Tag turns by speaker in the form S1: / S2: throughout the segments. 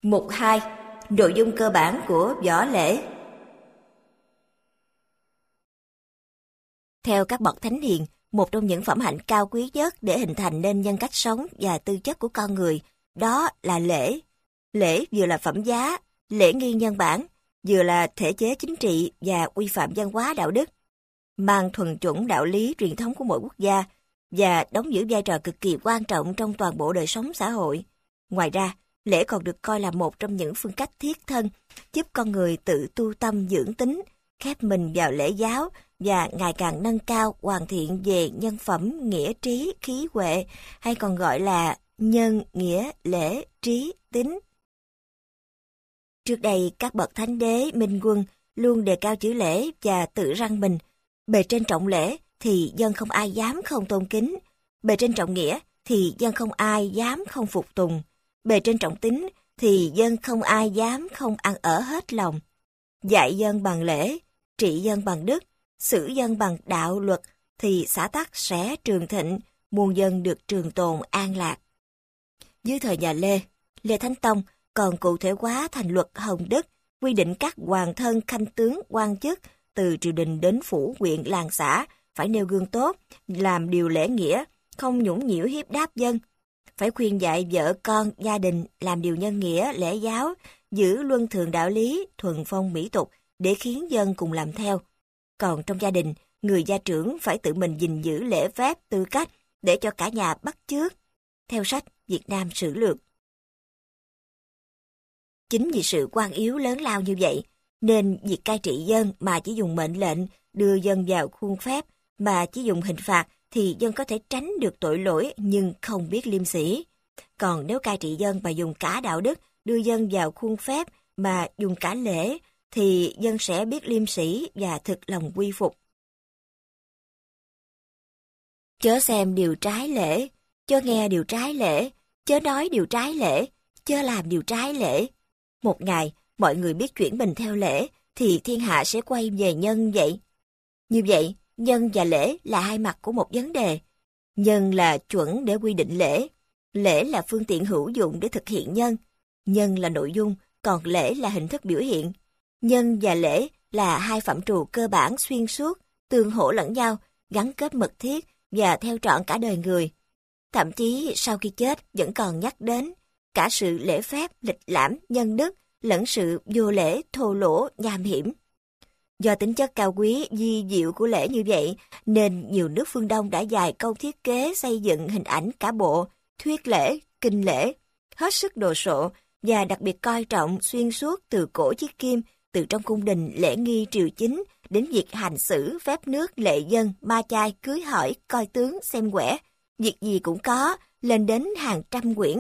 S1: Mục 2. Nội dung cơ bản của võ lễ. Theo các bậc thánh hiền, một trong những phẩm hạnh cao quý nhất để hình thành nên nhân cách sống và tư chất của con người, đó là lễ. Lễ vừa là phẩm giá, lễ nghi nhân bản, vừa là thể chế chính trị và quy phạm văn hóa đạo đức, mang thuần chủng đạo lý truyền thống của mỗi quốc gia và đóng giữ vai trò cực kỳ quan trọng trong toàn bộ đời sống xã hội. Ngoài ra, lễ còn được coi là một trong những phương cách thiết thân giúp con người tự tu tâm dưỡng tính, khép mình vào lễ giáo và ngày càng nâng cao hoàn thiện về nhân phẩm, nghĩa trí, khí huệ, hay còn gọi là nhân, nghĩa, lễ, trí, tín. Trước đây, các bậc thánh đế, minh quân luôn đề cao chữ lễ và tự răn mình. Bề trên trọng lễ thì dân không ai dám không tôn kính. Bề trên trọng nghĩa thì dân không ai dám không phục tùng. Bề trên trọng tín thì dân không ai dám không ăn ở hết lòng. Dạy dân bằng lễ, trị dân bằng đức, xử dân bằng đạo luật thì xã tắc sẽ trường thịnh, muôn dân được trường tồn an lạc. Dưới thời nhà Lê Thánh Tông còn cụ thể hóa thành luật Hồng Đức, quy định các hoàng thân khanh tướng quan chức từ triều đình đến phủ huyện làng xã phải nêu gương tốt, làm điều lễ nghĩa, không nhũng nhiễu hiếp đáp dân. Phải khuyên dạy vợ con, gia đình làm điều nhân nghĩa, lễ giáo, giữ luân thường đạo lý, thuần phong mỹ tục để khiến dân cùng làm theo. Còn trong gia đình, người gia trưởng phải tự mình gìn giữ lễ phép, tư cách để cho cả nhà bắt chước. Theo sách Việt Nam Sử Lược. Chính vì sự quan yếu lớn lao như vậy, nên việc cai trị dân mà chỉ dùng mệnh lệnh, đưa dân vào khuôn phép mà chỉ dùng hình phạt thì dân có thể tránh được tội lỗi nhưng không biết liêm sỉ. Còn nếu cai trị dân mà dùng cả đạo đức, đưa dân vào khuôn phép mà dùng cả lễ, thì dân sẽ biết liêm sỉ và thực lòng quy phục. Chớ xem điều trái lễ, chớ nghe điều trái lễ, chớ nói điều trái lễ, chớ làm điều trái lễ. Một ngày, mọi người biết chuyển mình theo lễ, thì thiên hạ sẽ quay về nhân vậy. Như vậy, nhân và lễ là hai mặt của một vấn đề. Nhân là chuẩn để quy định lễ, lễ là phương tiện hữu dụng để thực hiện nhân. Nhân là nội dung, còn lễ là hình thức biểu hiện. Nhân và lễ là hai phạm trù cơ bản xuyên suốt, tương hỗ lẫn nhau, gắn kết mật thiết và theo trọn cả đời người. Thậm chí sau khi chết vẫn còn nhắc đến cả sự lễ phép, lịch lãm, nhân đức, lẫn sự vô lễ, thô lỗ, nham hiểm. Do tính chất cao quý, di diệu của lễ như vậy, nên nhiều nước phương Đông đã dày công thiết kế xây dựng hình ảnh cả bộ, thuyết lễ, kinh lễ, hết sức đồ sộ và đặc biệt coi trọng xuyên suốt từ cổ chí kim, từ trong cung đình lễ nghi triều chính đến việc hành xử, phép nước, lệ dân, ma chay, cưới hỏi, coi tướng, xem quẻ, việc gì cũng có, lên đến hàng trăm quyển.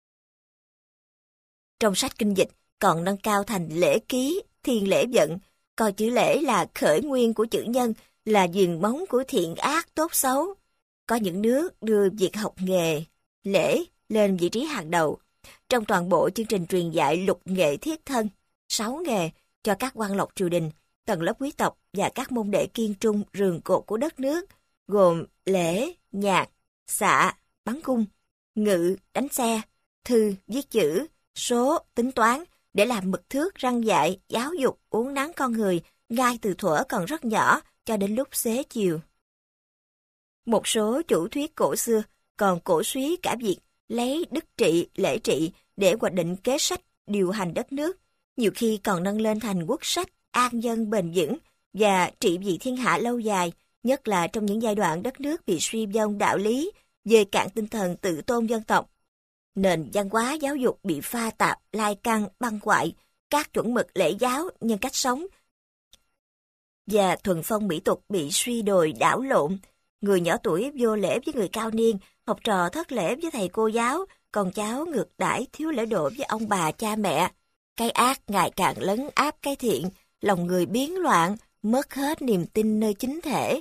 S1: Trong sách kinh dịch còn nâng cao thành lễ ký, thiên lễ vận, coi chữ lễ là khởi nguyên của chữ nhân, là viền móng của thiện ác tốt xấu. Có những nước đưa việc học nghề, lễ lên vị trí hàng đầu. Trong toàn bộ chương trình truyền dạy lục nghệ thiết thân, 6 nghề cho các quan lộc triều đình, tầng lớp quý tộc và các môn đệ kiên trung rường cột của đất nước, gồm lễ, nhạc, xạ, bắn cung, ngự, đánh xe, thư, viết chữ, số, tính toán, để làm mực thước răn dạy, giáo dục, uốn nắn con người, ngay từ thuở còn rất nhỏ cho đến lúc xế chiều. Một số chủ thuyết cổ xưa còn cổ suý cả việc lấy đức trị, lễ trị để hoạch định kế sách điều hành đất nước, nhiều khi còn nâng lên thành quốc sách an dân bền vững và trị vì thiên hạ lâu dài, nhất là trong những giai đoạn đất nước bị suy vong đạo lý, về cạn tinh thần tự tôn dân tộc. Nền văn hóa giáo dục bị pha tạp, lai căng, băng hoại, các chuẩn mực lễ giáo, nhân cách sống và thuần phong mỹ tục bị suy đồi đảo lộn. Người nhỏ tuổi vô lễ với người cao niên, học trò thất lễ với thầy cô giáo, con cháu ngược đãi thiếu lễ độ với ông bà cha mẹ. Cái ác ngày càng lấn áp cái thiện, lòng người biến loạn, mất hết niềm tin nơi chính thể.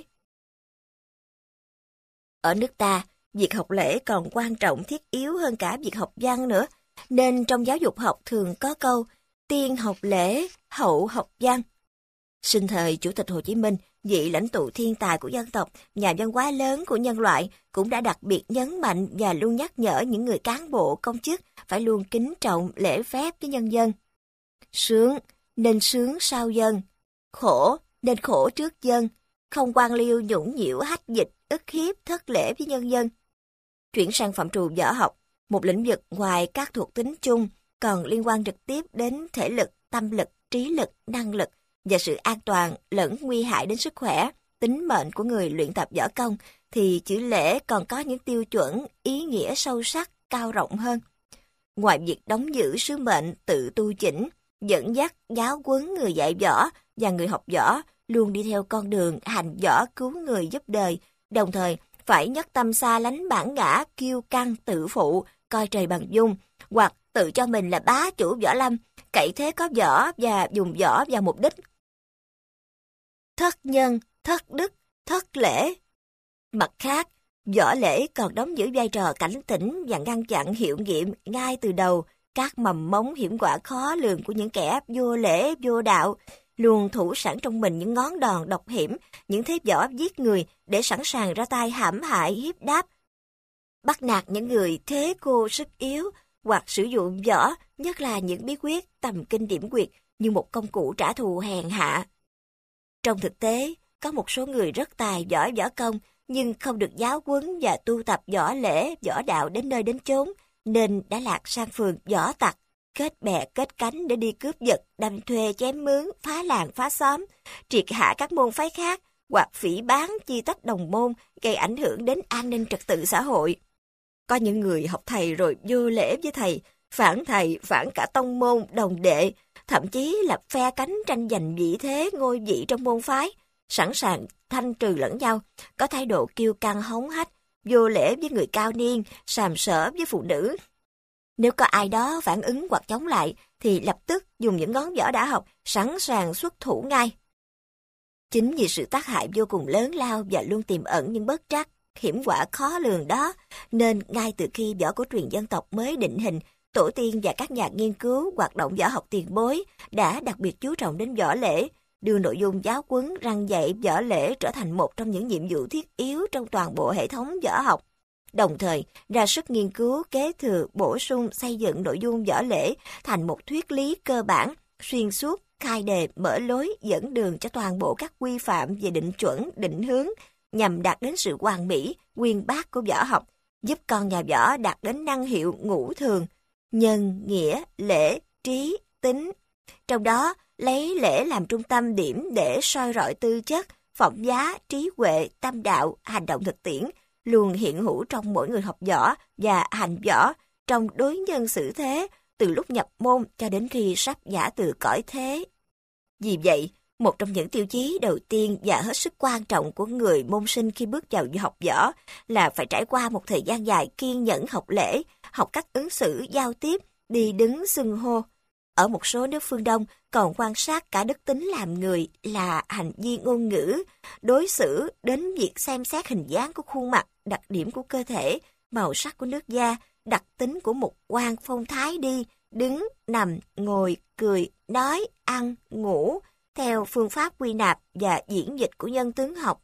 S1: Ở nước ta, việc học lễ còn quan trọng thiết yếu hơn cả việc học văn nữa, nên trong giáo dục học thường có câu tiên học lễ, hậu học văn. Sinh thời Chủ tịch Hồ Chí Minh, vị lãnh tụ thiên tài của dân tộc, nhà văn hóa lớn của nhân loại, cũng đã đặc biệt nhấn mạnh và luôn nhắc nhở những người cán bộ, công chức phải luôn kính trọng, lễ phép với nhân dân. Sướng nên sướng sau dân, khổ nên khổ trước dân, không quan liêu nhũng nhiễu hách dịch, ức hiếp, thất lễ với nhân dân. Chuyển sang phạm trù võ học, một lĩnh vực ngoài các thuộc tính chung còn liên quan trực tiếp đến thể lực, tâm lực, trí lực, năng lực và sự an toàn lẫn nguy hại đến sức khỏe, tính mệnh của người luyện tập võ công, thì chữ lễ còn có những tiêu chuẩn ý nghĩa sâu sắc, cao rộng hơn. Ngoài việc đóng giữ sứ mệnh tự tu chỉnh, dẫn dắt, giáo huấn người dạy võ và người học võ luôn đi theo con đường hành võ cứu người giúp đời, đồng thời phải nhất tâm xa lánh bản ngã, kiêu căng, tự phụ, coi trời bằng dung, hoặc tự cho mình là bá chủ võ lâm, cậy thế có võ và dùng võ vào mục đích thất nhân, thất đức, thất lễ. Mặt khác, võ lễ còn đóng giữ vai trò cảnh tỉnh và ngăn chặn hiệu nghiệm ngay từ đầu các mầm mống hiểm họa khó lường của những kẻ vô lễ, vô đạo, luôn thủ sẵn trong mình những ngón đòn độc hiểm, những thế võ giết người để sẵn sàng ra tay hãm hại, hiếp đáp, bắt nạt những người thế cô sức yếu, hoặc sử dụng võ, nhất là những bí quyết tầm kinh điểm quyệt, như một công cụ trả thù hèn hạ. Trong thực tế, có một số người rất tài giỏi võ công, nhưng không được giáo huấn và tu tập võ lễ, võ đạo đến nơi đến chốn, nên đã lạc sang phường võ tặc, kết bè kết cánh để đi cướp giật, đâm thuê chém mướn, phá làng phá xóm, triệt hạ các môn phái khác, hoặc phỉ báng chia tách đồng môn, gây ảnh hưởng đến an ninh trật tự xã hội. Có những người học thầy rồi vô lễ với thầy, phản cả tông môn, đồng đệ, thậm chí là phe cánh tranh giành vị thế, ngôi vị trong môn phái, sẵn sàng thanh trừ lẫn nhau, có thái độ kiêu căng hống hách, vô lễ với người cao niên, sàm sỡ với phụ nữ. Nếu có ai đó phản ứng hoặc chống lại, thì lập tức dùng những ngón võ đã học, sẵn sàng xuất thủ ngay. Chính vì sự tác hại vô cùng lớn lao và luôn tiềm ẩn những bất trắc, hiểm họa khó lường đó, nên ngay từ khi võ cổ truyền dân tộc mới định hình, tổ tiên và các nhà nghiên cứu hoạt động võ học tiền bối đã đặc biệt chú trọng đến võ lễ, đưa nội dung giáo huấn răn dạy võ lễ trở thành một trong những nhiệm vụ thiết yếu trong toàn bộ hệ thống võ học. Đồng thời, ra sức nghiên cứu, kế thừa, bổ sung, xây dựng nội dung võ lễ thành một thuyết lý cơ bản, xuyên suốt, khai đề, mở lối, dẫn đường cho toàn bộ các quy phạm về định chuẩn, định hướng, nhằm đạt đến sự hoàn mỹ, uyên bác của võ học, giúp con nhà võ đạt đến năng hiệu ngũ thường, nhân, nghĩa, lễ, trí, tính. Trong đó, lấy lễ làm trung tâm điểm để soi rọi tư chất, phẩm giá, trí huệ, tâm đạo, hành động thực tiễn, luôn hiện hữu trong mỗi người học võ và hành võ, trong đối nhân xử thế, từ lúc nhập môn cho đến khi sắp giã từ cõi thế. Vì vậy, một trong những tiêu chí đầu tiên và hết sức quan trọng của người môn sinh khi bước vào học võ là phải trải qua một thời gian dài kiên nhẫn học lễ, học cách ứng xử, giao tiếp, đi đứng, xưng hô. Ở một số nước phương Đông còn quan sát cả đức tính làm người là hành vi ngôn ngữ, đối xử đến việc xem xét hình dáng của khuôn mặt, đặc điểm của cơ thể, màu sắc của nước da, đặc tính của một quan phong thái đi, đứng, nằm, ngồi, cười, nói, ăn, ngủ, theo phương pháp quy nạp và diễn dịch của nhân tướng học.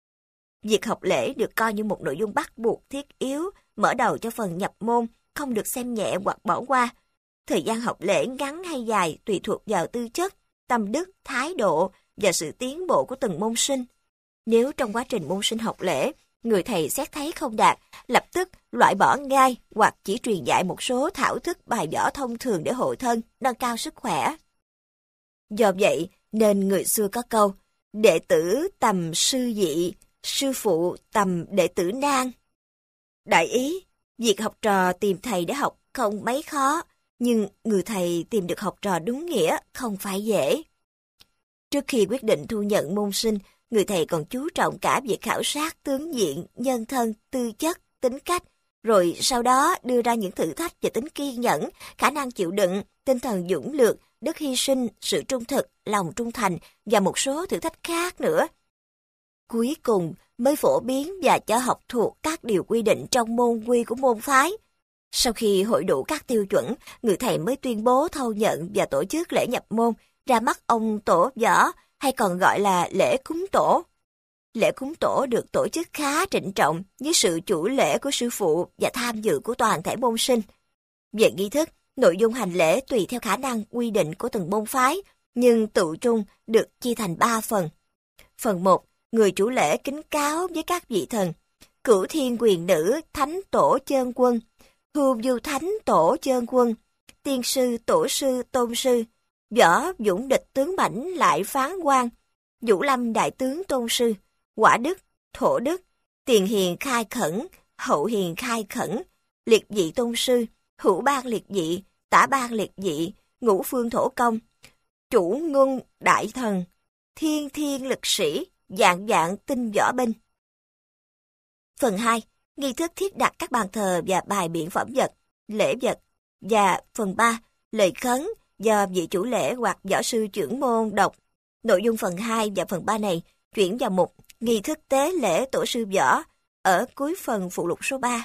S1: Việc học lễ được coi như một nội dung bắt buộc thiết yếu, mở đầu cho phần nhập môn, không được xem nhẹ hoặc bỏ qua. Thời gian học lễ ngắn hay dài tùy thuộc vào tư chất, tâm đức, thái độ và sự tiến bộ của từng môn sinh. Nếu trong quá trình môn sinh học lễ, người thầy xét thấy không đạt, lập tức loại bỏ ngay hoặc chỉ truyền dạy một số thảo thức bài võ thông thường để hộ thân, nâng cao sức khỏe. Do vậy, nên người xưa có câu, đệ tử tầm sư dị, sư phụ tầm đệ tử nan. Đại ý, việc học trò tìm thầy để học không mấy khó, nhưng người thầy tìm được học trò đúng nghĩa không phải dễ. Trước khi quyết định thu nhận môn sinh, người thầy còn chú trọng cả việc khảo sát tướng diện, nhân thân, tư chất, tính cách, rồi sau đó đưa ra những thử thách về tính kiên nhẫn, khả năng chịu đựng, tinh thần dũng lược, đức hy sinh, sự trung thực, lòng trung thành và một số thử thách khác nữa. Cuối cùng mới phổ biến và cho học thuộc các điều quy định trong môn quy của môn phái. Sau khi hội đủ các tiêu chuẩn, người thầy mới tuyên bố thâu nhận và tổ chức lễ nhập môn, ra mắt ông tổ võ, hay còn gọi là lễ cúng tổ. Lễ cúng tổ được tổ chức khá trịnh trọng với sự chủ lễ của sư phụ và tham dự của toàn thể môn sinh. Về nghi thức, nội dung hành lễ tùy theo khả năng quy định của từng môn phái, nhưng tự trung được chia thành 3 phần. Phần 1, người chủ lễ kính cáo với các vị thần, Cửu Thiên Quyền Nữ Thánh Tổ Chơn Quân, Hưu Du Thánh Tổ Chơn Quân, Tiên Sư Tổ Sư Tôn Sư, Võ Dũng Địch Tướng Mãnh Lại Phán Quan, Vũ Lâm Đại Tướng Tôn Sư, Quả Đức, Thổ Đức, Tiền Hiền Khai Khẩn, Hậu Hiền Khai Khẩn, Liệt Vị Tôn Sư, Hữu Ban Liệt Vị, Tả Ban Liệt Vị, Ngũ Phương Thổ Công, Chủ Ngân Đại Thần, Thiên Thiên Lực Sĩ, Dạng Dạng Tinh Võ Binh. Phần 2, nghi thức thiết đặt các bàn thờ và bài biện phẩm vật, lễ vật. Và phần 3, lời khấn do vị chủ lễ hoặc võ sư trưởng môn đọc. Nội dung phần 2 và phần 3 này chuyển vào mục nghi thức tế lễ tổ sư võ ở cuối phần phụ lục số 3.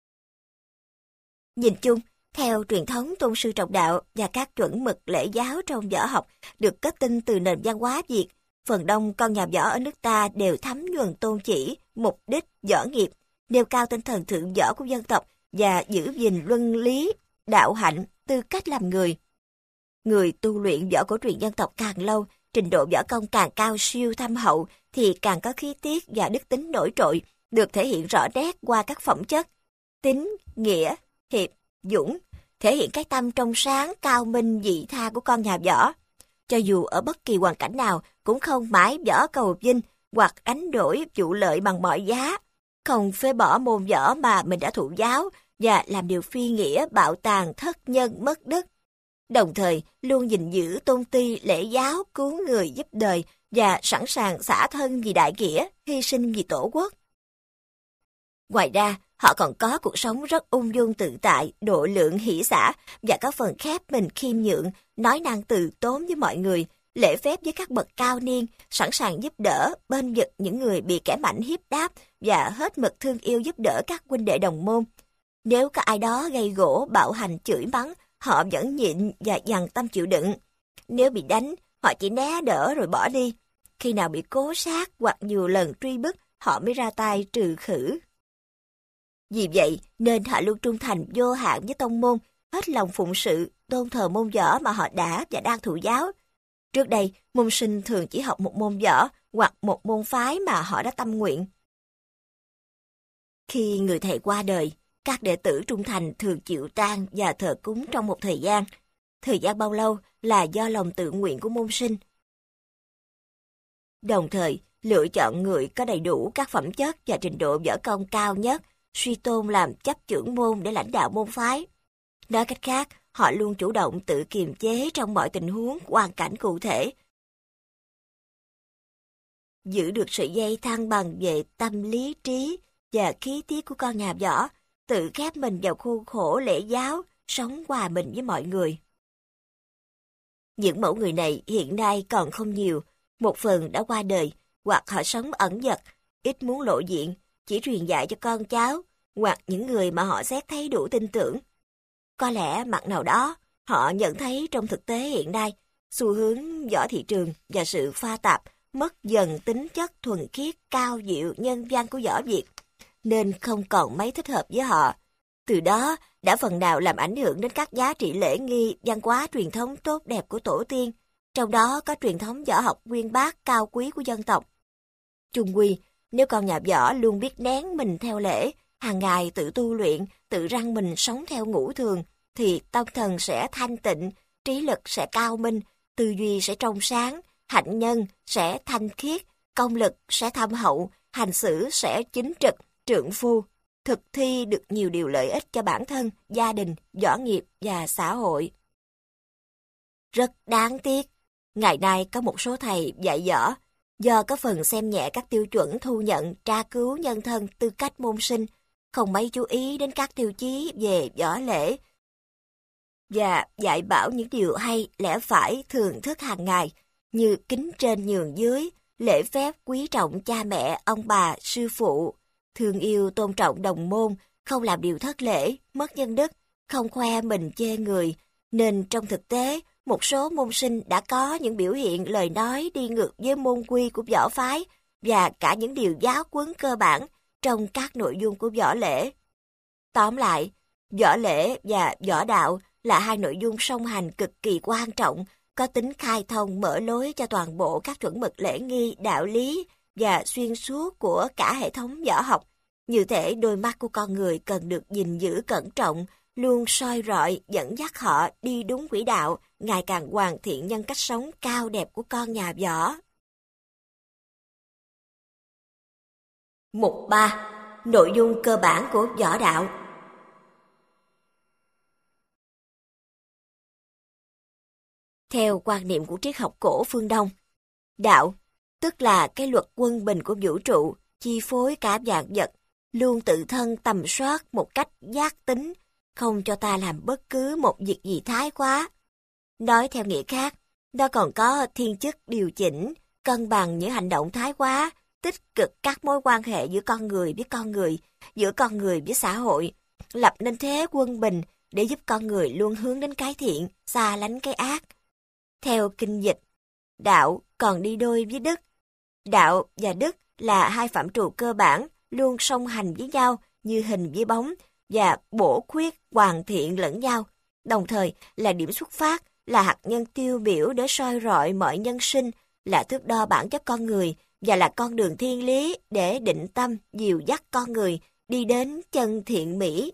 S1: Nhìn chung, theo truyền thống tôn sư trọng đạo và các chuẩn mực lễ giáo trong võ học được kết tinh từ nền văn hóa Việt, phần đông con nhà võ ở nước ta đều thấm nhuần tôn chỉ, mục đích, võ nghiệp, nêu cao tinh thần thượng võ của dân tộc và giữ gìn luân lý, đạo hạnh, tư cách làm người. Người tu luyện võ cổ truyền dân tộc càng lâu, trình độ võ công càng cao siêu thâm hậu thì càng có khí tiết và đức tính nổi trội, được thể hiện rõ nét qua các phẩm chất tín, nghĩa, hiệp, dũng, thể hiện cái tâm trong sáng, cao minh, vị tha của con nhà võ. Cho dù ở bất kỳ hoàn cảnh nào cũng không mãi võ cầu vinh hoặc đánh đổi vụ lợi bằng mọi giá, không phế bỏ môn võ mà mình đã thụ giáo và làm điều phi nghĩa, bạo tàn, thất nhân, mất đức. Đồng thời luôn gìn giữ tôn ti lễ giáo, cứu người giúp đời và sẵn sàng xả thân vì đại nghĩa, hy sinh vì tổ quốc. Ngoài ra, họ còn có cuộc sống rất ung dung tự tại, độ lượng hỷ xả và có phần khép mình khiêm nhượng, nói năng từ tốn với mọi người, lễ phép với các bậc cao niên, sẵn sàng giúp đỡ, bên vực những người bị kẻ mạnh hiếp đáp và hết mực thương yêu giúp đỡ các huynh đệ đồng môn. Nếu có ai đó gây gổ, bạo hành, chửi mắng, họ vẫn nhịn và dằn tâm chịu đựng. Nếu bị đánh, họ chỉ né đỡ rồi bỏ đi. Khi nào bị cố sát hoặc nhiều lần truy bức, họ mới ra tay trừ khử. Vì vậy, nên họ luôn trung thành vô hạn với tông môn, hết lòng phụng sự, tôn thờ môn võ mà họ đã và đang thụ giáo. Trước đây, môn sinh thường chỉ học một môn võ hoặc một môn phái mà họ đã tâm nguyện. Khi người thầy qua đời, các đệ tử trung thành thường chịu tang và thờ cúng trong một thời gian. Thời gian bao lâu là do lòng tự nguyện của môn sinh. Đồng thời, lựa chọn người có đầy đủ các phẩm chất và trình độ võ công cao nhất, suy tôn làm chấp trưởng môn để lãnh đạo môn phái. Nói cách khác, họ luôn chủ động tự kiềm chế trong mọi tình huống, hoàn cảnh cụ thể. Giữ được sự dây thăng bằng về tâm lý trí và khí tiết của con nhà võ, tự khép mình vào khuôn khổ lễ giáo, sống hòa mình với mọi người. Những mẫu người này hiện nay còn không nhiều, một phần đã qua đời, hoặc họ sống ẩn dật, ít muốn lộ diện, chỉ truyền dạy cho con cháu, hoặc những người mà họ xét thấy đủ tin tưởng. Có lẽ mặt nào đó, họ nhận thấy trong thực tế hiện nay, xu hướng võ thị trường và sự pha tạp mất dần tính chất thuần khiết, cao diệu, nhân văn của võ Việt, nên không còn mấy thích hợp với họ. Từ đó, đã phần nào làm ảnh hưởng đến các giá trị lễ nghi, văn hóa truyền thống tốt đẹp của tổ tiên, trong đó có truyền thống võ học uyên bác cao quý của dân tộc. Chung quy, nếu con nhà võ luôn biết nén mình theo lễ, hàng ngày tự tu luyện, tự răng mình sống theo ngũ thường, thì tâm thần sẽ thanh tịnh, trí lực sẽ cao minh, tư duy sẽ trong sáng, hạnh nhân sẽ thanh khiết, công lực sẽ thâm hậu, hành xử sẽ chính trực, trượng phu, thực thi được nhiều điều lợi ích cho bản thân, gia đình, võ nghiệp và xã hội. Rất đáng tiếc, ngày nay có một số thầy dạy võ, do có phần xem nhẹ các tiêu chuẩn thu nhận, tra cứu nhân thân, tư cách môn sinh, không mấy chú ý đến các tiêu chí về võ lễ, và dạy bảo những điều hay, lẽ phải, thường thức hàng ngày, như kính trên nhường dưới, lễ phép quý trọng cha mẹ, ông bà, sư phụ, thương yêu tôn trọng đồng môn, không làm điều thất lễ, mất nhân đức, không khoe mình chê người, nên trong thực tế, một số môn sinh đã có những biểu hiện lời nói đi ngược với môn quy của võ phái và cả những điều giáo huấn cơ bản trong các nội dung của võ lễ. Tóm lại, võ lễ và võ đạo là hai nội dung song hành cực kỳ quan trọng, có tính khai thông mở lối cho toàn bộ các chuẩn mực lễ nghi, đạo lý và xuyên suốt của cả hệ thống võ học. Như thể đôi mắt của con người cần được gìn giữ cẩn trọng, luôn soi rọi dẫn dắt họ đi đúng quỹ đạo, ngày càng hoàn thiện nhân cách sống cao đẹp của con nhà võ. Mục 3. Nội dung cơ bản của võ đạo. Theo quan niệm của triết học cổ phương Đông, đạo, tức là cái luật quân bình của vũ trụ, chi phối cả vạn vật, luôn tự thân tầm soát một cách giác tính, không cho ta làm bất cứ một việc gì thái quá. Nói theo nghĩa khác, nó còn có thiên chức điều chỉnh, cân bằng những hành động thái quá, tích cực các mối quan hệ giữa con người với con người, giữa con người với xã hội, lập nên thế quân bình để giúp con người luôn hướng đến cái thiện, xa lánh cái ác. Theo kinh dịch, đạo còn đi đôi với đức. Đạo và đức là hai phạm trù cơ bản, luôn song hành với nhau như hình với bóng và bổ khuyết hoàn thiện lẫn nhau, đồng thời là điểm xuất phát, là hạt nhân tiêu biểu để soi rọi mọi nhân sinh, là thước đo bản chất con người và là con đường thiên lý để định tâm dìu dắt con người đi đến chân thiện mỹ.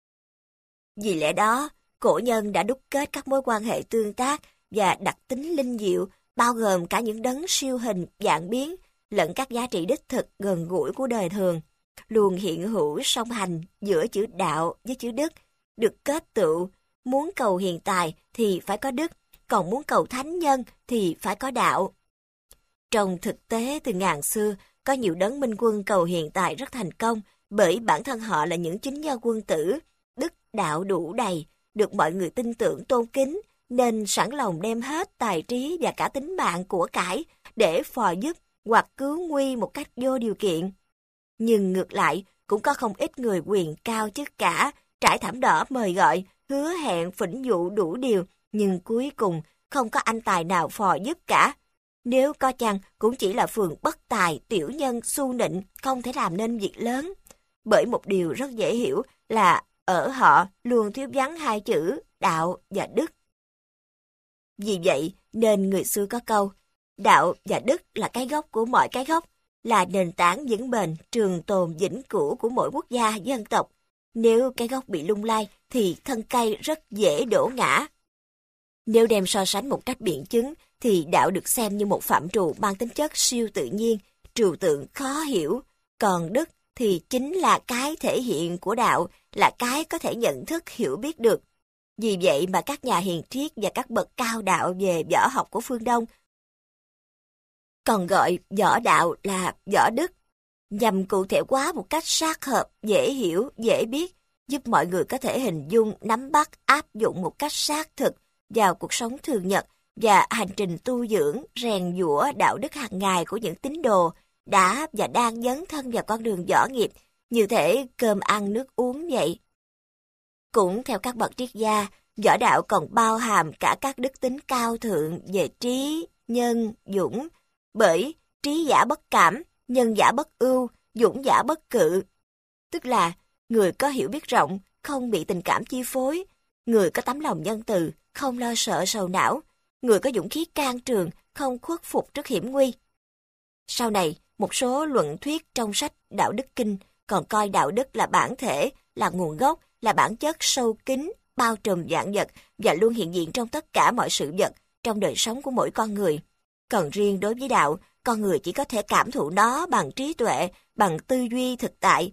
S1: Vì lẽ đó, cổ nhân đã đúc kết các mối quan hệ tương tác và đặc tính linh diệu, bao gồm cả những đấng siêu hình vạn biến, lẫn các giá trị đích thực gần gũi của đời thường, luôn hiện hữu song hành giữa chữ đạo với chữ đức, được kết tựu, muốn cầu hiền tài thì phải có đức, còn muốn cầu thánh nhân thì phải có đạo. Trong thực tế từ ngàn xưa, có nhiều đấng minh quân cầu hiền tài rất thành công, bởi bản thân họ là những chính nhân quân tử, đức đạo đủ đầy, được mọi người tin tưởng tôn kính, nên sẵn lòng đem hết tài trí và cả tính mạng của cải để phò giúp hoặc cứu nguy một cách vô điều kiện. Nhưng ngược lại, cũng có không ít người quyền cao chức cả, trải thảm đỏ mời gọi, hứa hẹn phỉnh dụ đủ điều, nhưng cuối cùng không có anh tài nào phò giúp cả. Nếu có chăng, cũng chỉ là phường bất tài, tiểu nhân, su nịnh, không thể làm nên việc lớn. Bởi một điều rất dễ hiểu là ở họ luôn thiếu vắng hai chữ đạo và đức. Vì vậy nên người xưa có câu, đạo và đức là cái gốc của mọi cái gốc, là nền tảng vững bền, trường tồn vĩnh cửu của mỗi quốc gia, dân tộc. Nếu cái gốc bị lung lay thì thân cây rất dễ đổ ngã. Nếu đem so sánh một cách biện chứng thì đạo được xem như một phạm trù mang tính chất siêu tự nhiên, trừu tượng khó hiểu, còn đức thì chính là cái thể hiện của đạo, là cái có thể nhận thức hiểu biết được. Vì vậy mà các nhà hiền triết và các bậc cao đạo về võ học của phương Đông còn gọi võ đạo là võ đức, nhằm cụ thể hóa một cách sát hợp, dễ hiểu, dễ biết, giúp mọi người có thể hình dung, nắm bắt, áp dụng một cách xác thực vào cuộc sống thường nhật và hành trình tu dưỡng, rèn giũa đạo đức hàng ngày của những tín đồ đã và đang dấn thân vào con đường võ nghiệp, như thể cơm ăn nước uống vậy. Cũng theo các bậc triết gia, võ đạo còn bao hàm cả các đức tính cao thượng về trí, nhân, dũng, bởi trí giả bất cảm, nhân giả bất ưu, dũng giả bất cự. Tức là người có hiểu biết rộng, không bị tình cảm chi phối, người có tấm lòng nhân từ, không lo sợ sầu não, người có dũng khí can trường, không khuất phục trước hiểm nguy. Sau này, một số luận thuyết trong sách Đạo Đức Kinh còn coi đạo đức là bản thể, là nguồn gốc, là bản chất sâu kín, bao trùm vạn vật và luôn hiện diện trong tất cả mọi sự vật, trong đời sống của mỗi con người. Còn riêng đối với đạo, con người chỉ có thể cảm thụ nó bằng trí tuệ, bằng tư duy thực tại.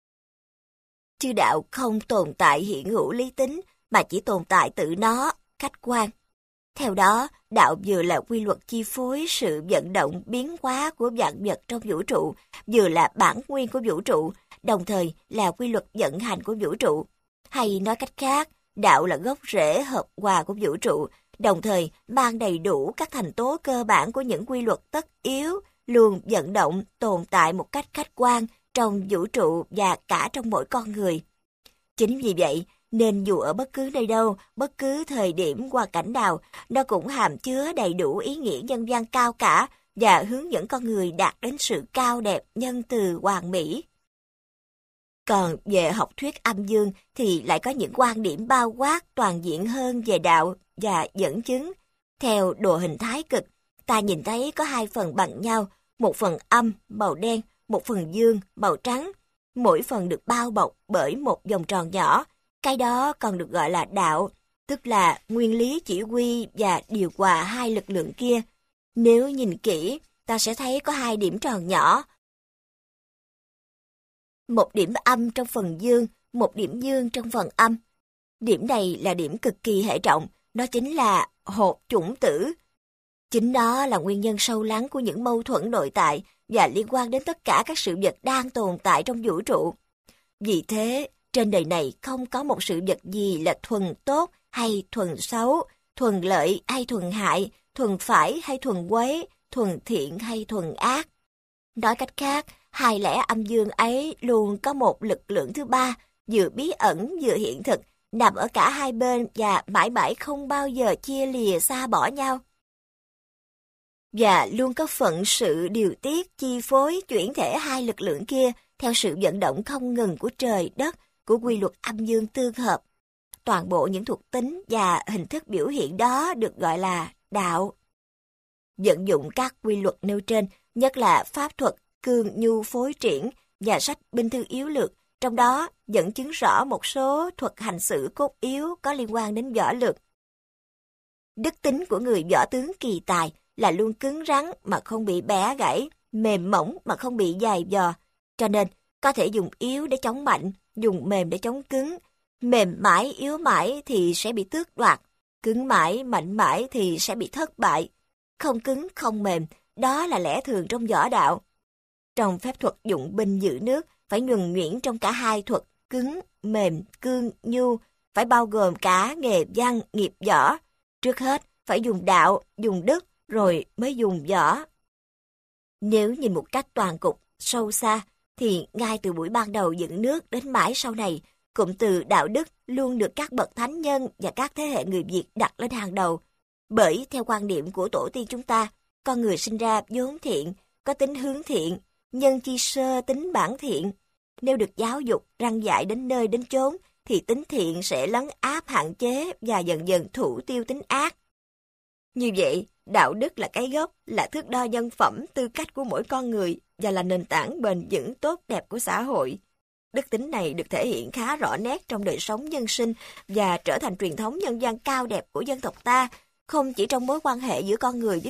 S1: Chứ đạo không tồn tại hiện hữu lý tính, mà chỉ tồn tại tự nó, khách quan. Theo đó, đạo vừa là quy luật chi phối sự vận động biến hóa của vạn vật trong vũ trụ, vừa là bản nguyên của vũ trụ, đồng thời là quy luật vận hành của vũ trụ. Hay nói cách khác, đạo là gốc rễ hợp hòa của vũ trụ, đồng thời mang đầy đủ các thành tố cơ bản của những quy luật tất yếu, luôn vận động, tồn tại một cách khách quan trong vũ trụ và cả trong mỗi con người. Chính vì vậy, nên dù ở bất cứ nơi đâu, bất cứ thời điểm hoàn cảnh nào, nó cũng hàm chứa đầy đủ ý nghĩa nhân văn cao cả và hướng dẫn con người đạt đến sự cao đẹp, nhân từ, hoàn mỹ. Còn về học thuyết âm dương thì lại có những quan điểm bao quát toàn diện hơn về đạo và dẫn chứng. Theo đồ hình thái cực, ta nhìn thấy có hai phần bằng nhau, một phần âm màu đen, một phần dương màu trắng. Mỗi phần được bao bọc bởi một vòng tròn nhỏ. Cái đó còn được gọi là đạo, tức là nguyên lý chỉ huy và điều hòa hai lực lượng kia. Nếu nhìn kỹ, ta sẽ thấy có hai điểm tròn nhỏ. Một điểm âm trong phần dương, một điểm dương trong phần âm. Điểm này là điểm cực kỳ hệ trọng, đó chính là hột chủng tử. Chính đó là nguyên nhân sâu lắng của những mâu thuẫn nội tại và liên quan đến tất cả các sự vật đang tồn tại trong vũ trụ. Vì thế, trên đời này không có một sự vật gì là thuần tốt hay thuần xấu, thuần lợi hay thuần hại, thuần phải hay thuần quấy, thuần thiện hay thuần ác. Nói cách khác, hai lẽ âm dương ấy luôn có một lực lượng thứ ba, vừa bí ẩn vừa hiện thực, nằm ở cả hai bên và mãi mãi không bao giờ chia lìa xa bỏ nhau. Và luôn có phận sự điều tiết chi phối chuyển thể hai lực lượng kia theo sự vận động không ngừng của trời đất, của quy luật âm dương tương hợp. Toàn bộ những thuộc tính và hình thức biểu hiện đó được gọi là đạo. Vận dụng các quy luật nêu trên, nhất là pháp thuật, cương nhu phối triển và sách binh thư yếu lược, trong đó dẫn chứng rõ một số thuật hành xử cốt yếu có liên quan đến võ lược. Đức tính của người võ tướng kỳ tài là luôn cứng rắn mà không bị bẻ gãy, mềm mỏng mà không bị dày dò. Cho nên, có thể dùng yếu để chống mạnh, dùng mềm để chống cứng. Mềm mãi, yếu mãi thì sẽ bị tước đoạt. Cứng mãi, mạnh mãi thì sẽ bị thất bại. Không cứng, không mềm, đó là lẽ thường trong võ đạo. Trong phép thuật dụng binh giữ nước, phải nhuần nhuyễn trong cả hai thuật cứng, mềm, cương, nhu, phải bao gồm cả nghề văn, nghiệp võ. Trước hết, phải dùng đạo, dùng đức, rồi mới dùng võ. Nếu nhìn một cách toàn cục, sâu xa, thì ngay từ buổi ban đầu dựng nước đến mãi sau này, cụm từ đạo đức luôn được các bậc thánh nhân và các thế hệ người Việt đặt lên hàng đầu. Bởi theo quan điểm của tổ tiên chúng ta, con người sinh ra vốn thiện, có tính hướng thiện, nhân chi sơ tính bản thiện. Nếu được giáo dục, răn dạy đến nơi đến chốn, thì tính thiện sẽ lấn áp hạn chế và dần dần thủ tiêu tính ác. Như vậy, đạo đức là cái gốc, là thước đo nhân phẩm, tư cách của mỗi con người và là nền tảng bền vững tốt đẹp của xã hội. Đức tính này được thể hiện khá rõ nét trong đời sống nhân sinh và trở thành truyền thống nhân văn cao đẹp của dân tộc ta, không chỉ trong mối quan hệ giữa con người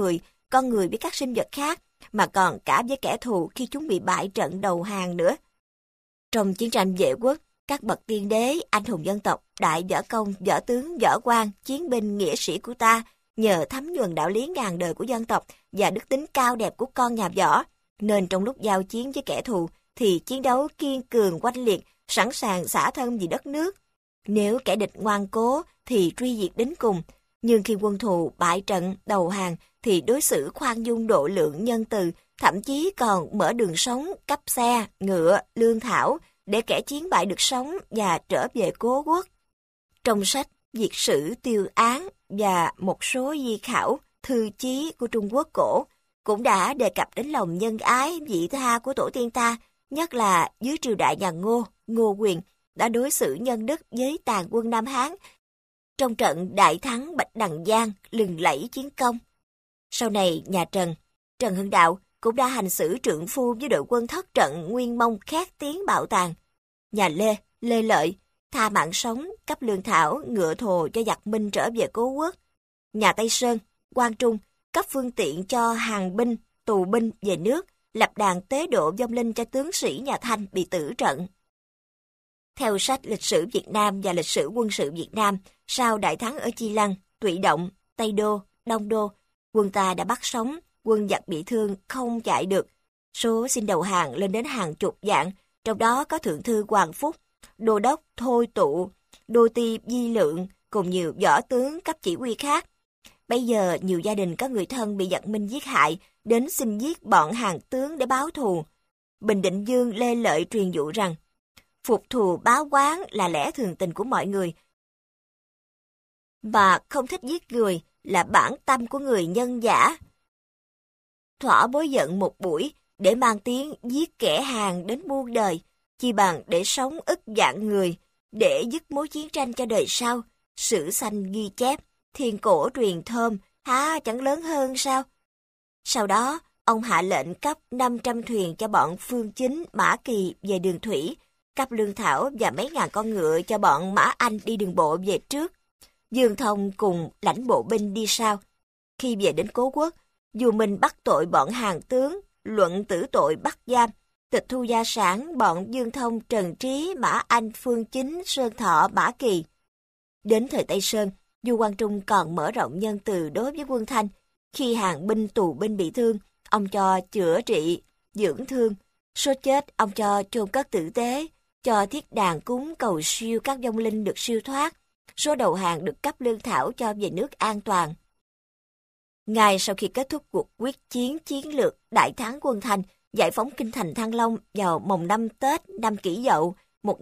S1: với các sinh vật khác, mà còn cả với kẻ thù khi chúng bị bại trận đầu hàng nữa. Trong chiến tranh vệ quốc, các bậc tiên đế, anh hùng dân tộc, đại võ công, võ tướng, võ quan, chiến binh, nghĩa sĩ của ta, nhờ thấm nhuần đạo lý ngàn đời của dân tộc và đức tính cao đẹp của con nhà võ, nên trong lúc giao chiến với kẻ thù thì chiến đấu kiên cường oanh liệt, sẵn sàng xả thân vì đất nước. Nếu kẻ địch ngoan cố thì truy diệt đến cùng, nhưng khi quân thù bại trận đầu hàng thì đối xử khoan dung độ lượng nhân từ, thậm chí còn mở đường sống, cấp xe, ngựa, lương thảo để kẻ chiến bại được sống và trở về cố quốc. Trong sách Việt sử Tiêu Án và một số di khảo, thư chí của Trung Quốc cổ cũng đã đề cập đến lòng nhân ái, vị tha của tổ tiên ta, nhất là dưới triều đại nhà Ngô, Ngô Quyền đã đối xử nhân đức với tàn quân Nam Hán trong trận đại thắng Bạch Đằng Giang, lừng lẫy chiến công. Sau này nhà Trần, Trần Hưng Đạo cũng đã hành xử trượng phu với đội quân thất trận Nguyên Mông khét tiếng bạo tàn. Nhà Lê, Lê Lợi tha mạng sống, cấp lương thảo, ngựa thồ cho giặc Minh trở về cố quốc. Nhà Tây Sơn, Quang Trung cấp phương tiện cho hàng binh, tù binh về nước, lập đàn tế độ vong linh cho tướng sĩ nhà Thanh bị tử trận. Theo sách Lịch sử Việt Nam và Lịch sử quân sự Việt Nam, sau đại thắng ở Chi Lăng, Tụy Động, Tây Đô, Đông Đô, quân ta đã bắt sống, quân giặc bị thương không chạy được. Số xin đầu hàng lên đến hàng chục vạn, trong đó có Thượng thư Hoàng Phúc, Đô đốc Thôi Tụ, Đô ti Di Lượng cùng nhiều võ tướng cấp chỉ huy khác. Bây giờ nhiều gia đình có người thân bị giặc Minh giết hại, đến xin giết bọn hàng tướng để báo thù. Bình Định Vương Lê Lợi truyền dụ rằng, Phục thù báo oán là lẽ thường tình của mọi người, mà không thích giết người là bản tâm của người nhân giả. Thỏa bối giận một buổi để mang tiếng giết kẻ hàng đến muôn đời, chi bằng để sống ức vạn người, để dứt mối chiến tranh cho đời sau. Sử sanh ghi chép, thiên cổ truyền thơm, há chẳng lớn hơn sao? Sau đó, ông hạ lệnh cấp 500 thuyền cho bọn Phương Chính, Mã Kỳ về đường thủy, cấp lương thảo và mấy ngàn con ngựa cho bọn Mã Anh đi đường bộ về trước. Dương Thông cùng lãnh bộ binh đi sau. Khi về đến Cố Quốc, dù mình bắt tội bọn Hàn tướng, luận tử tội bắt giam, tịch thu gia sản bọn Dương Thông, Trần Trí, Mã Anh, Phương Chính, Sơn Thọ, Mã Kỳ. Đến thời Tây Sơn, Du Quang Trung còn mở rộng nhân từ đối với quân Thanh. Khi hàng binh tù binh bị thương, ông cho chữa trị, dưỡng thương. Số chết, ông cho chôn cất tử tế, cho thiết đàn cúng cầu siêu các vong linh được siêu thoát. Số đầu hàng được cấp lương thảo cho về nước an toàn. Ngay sau khi kết thúc cuộc quyết chiến chiến lược đại thắng quân Thanh, giải phóng kinh thành Thăng Long vào mồng 5 Tết năm Kỷ Dậu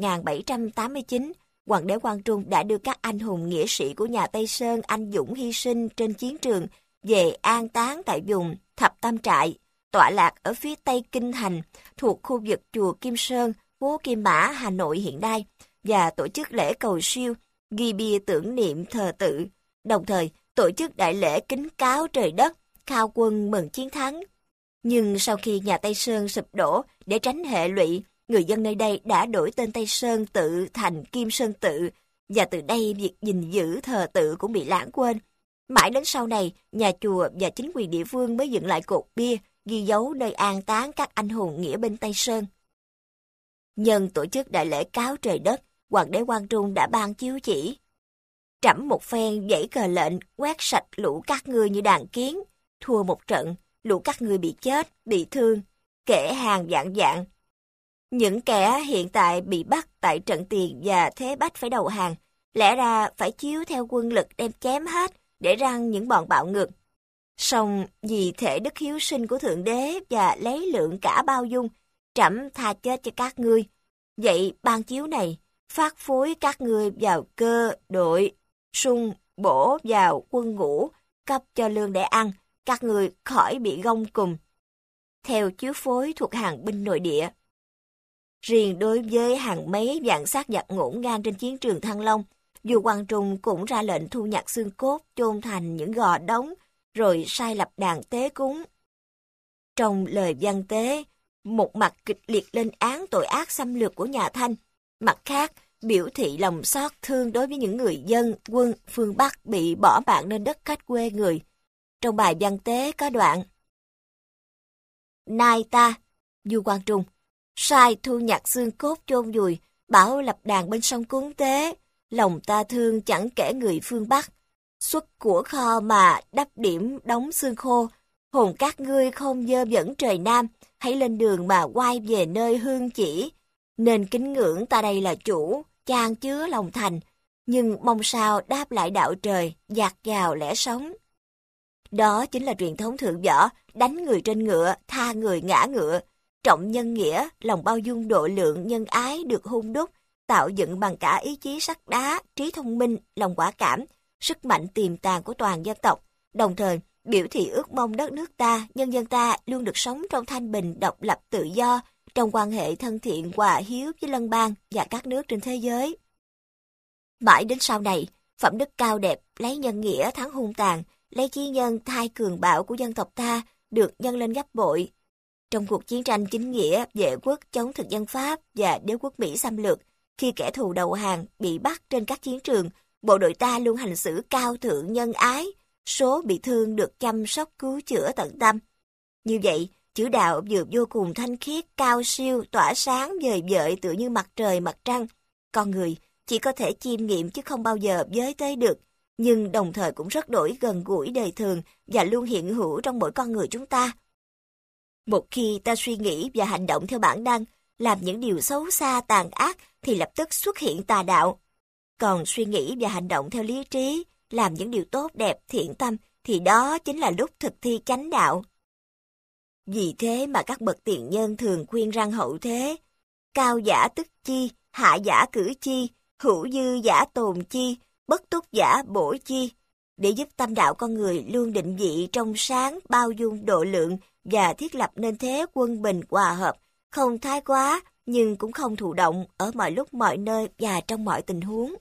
S1: 1789, Hoàng đế Quang Trung đã đưa các anh hùng nghĩa sĩ của nhà Tây Sơn anh dũng hy sinh trên chiến trường về an táng tại vùng Thập Tam Trại, tọa lạc ở phía tây kinh thành, thuộc khu vực chùa Kim Sơn, phố Kim Mã, Hà Nội hiện nay, và tổ chức lễ cầu siêu, ghi bia tưởng niệm thờ tự, đồng thời tổ chức đại lễ kính cáo trời đất, khao quân mừng chiến thắng. Nhưng sau khi nhà Tây Sơn sụp đổ, để tránh hệ lụy, người dân nơi đây đã đổi tên Tây Sơn tự thành Kim Sơn tự, và từ đây việc gìn giữ thờ tự cũng bị lãng quên. Mãi đến sau này, nhà chùa và chính quyền địa phương mới dựng lại cột bia, ghi dấu nơi an táng các anh hùng nghĩa binh Tây Sơn. Nhân tổ chức đại lễ cáo trời đất, Hoàng đế Quang Trung đã ban chiếu chỉ. Trẫm một phen giãy cờ lệnh quét sạch lũ các ngươi như đàn kiến, thua một trận, lũ các ngươi bị chết, bị thương, kể hàng vạn vạn. Những kẻ hiện tại bị bắt tại trận tiền và thế bách phải đầu hàng, lẽ ra phải chiếu theo quân lực đem chém hết để răng những bọn bạo ngược. Song vì thể đức hiếu sinh của Thượng Đế và lấy lượng cả bao dung, trẫm tha chết cho các ngươi. Vậy ban chiếu này phát phối các ngươi vào cơ, đội, sung, bổ vào quân ngũ, cấp cho lương để ăn, các ngươi khỏi bị gông cùm. Theo chiếu phối thuộc hàng binh nội địa. Riêng đối với hàng mấy vạn xác giặc ngổn ngang trên chiến trường Thăng Long, vua Quang Trung cũng ra lệnh thu nhặt xương cốt chôn thành những gò đống, rồi sai lập đàn tế cúng. Trong lời văn tế, một mặt kịch liệt lên án tội ác xâm lược của nhà Thanh, mặt khác biểu thị lòng xót thương đối với những người dân quân phương Bắc bị bỏ mạng lên đất khách quê người. Trong bài văn tế có đoạn: Nay ta, vua Quang Trung, sai thu nhặt xương cốt chôn vùi, bảo lập đàn bên sông cúng tế, lòng ta thương chẳng kể người phương Bắc, xuất của kho mà đắp điểm đóng xương khô, hồn các ngươi không dơ dẫn trời Nam, hãy lên đường mà quay về nơi hương chỉ, nên kính ngưỡng ta đây là chủ, chan chứa lòng thành, nhưng mong sao đáp lại đạo trời, dạt dào lẽ sống. Đó chính là truyền thống thượng võ, đánh người trên ngựa, tha người ngã ngựa, trọng nhân nghĩa, lòng bao dung độ lượng nhân ái được hun đúc, tạo dựng bằng cả ý chí sắt đá, trí thông minh, lòng quả cảm, sức mạnh tiềm tàng của toàn dân tộc, đồng thời biểu thị ước mong đất nước ta, nhân dân ta luôn được sống trong thanh bình, độc lập, tự do, trong quan hệ thân thiện, hòa hiếu với lân bang và các nước trên thế giới. Mãi đến sau này, phẩm đức cao đẹp, lấy nhân nghĩa thắng hung tàn, lấy chí nhân thay cường bạo của dân tộc ta được nhân lên gấp bội. Trong cuộc chiến tranh chính nghĩa vệ quốc chống thực dân Pháp và đế quốc Mỹ xâm lược, khi kẻ thù đầu hàng bị bắt trên các chiến trường, bộ đội ta luôn hành xử cao thượng nhân ái, số bị thương được chăm sóc cứu chữa tận tâm. Như vậy, chữ đạo vừa vô cùng thanh khiết, cao siêu, tỏa sáng, vời vợi tựa như mặt trời mặt trăng. Con người chỉ có thể chiêm nghiệm chứ không bao giờ với tới được, nhưng đồng thời cũng rất đổi gần gũi đời thường và luôn hiện hữu trong mỗi con người chúng ta. Một khi ta suy nghĩ và hành động theo bản năng, làm những điều xấu xa tàn ác thì lập tức xuất hiện tà đạo. Còn suy nghĩ và hành động theo lý trí, làm những điều tốt đẹp, thiện tâm thì đó chính là lúc thực thi chánh đạo. Vì thế mà các bậc tiền nhân thường khuyên răn hậu thế, cao giả tức chi, hạ giả cử chi, hữu dư giả tồn chi, bất túc giả bổ chi, để giúp tâm đạo con người luôn định vị trong sáng, bao dung độ lượng và thiết lập nên thế quân bình hòa hợp, không thái quá nhưng cũng không thụ động ở mọi lúc mọi nơi và trong mọi tình huống.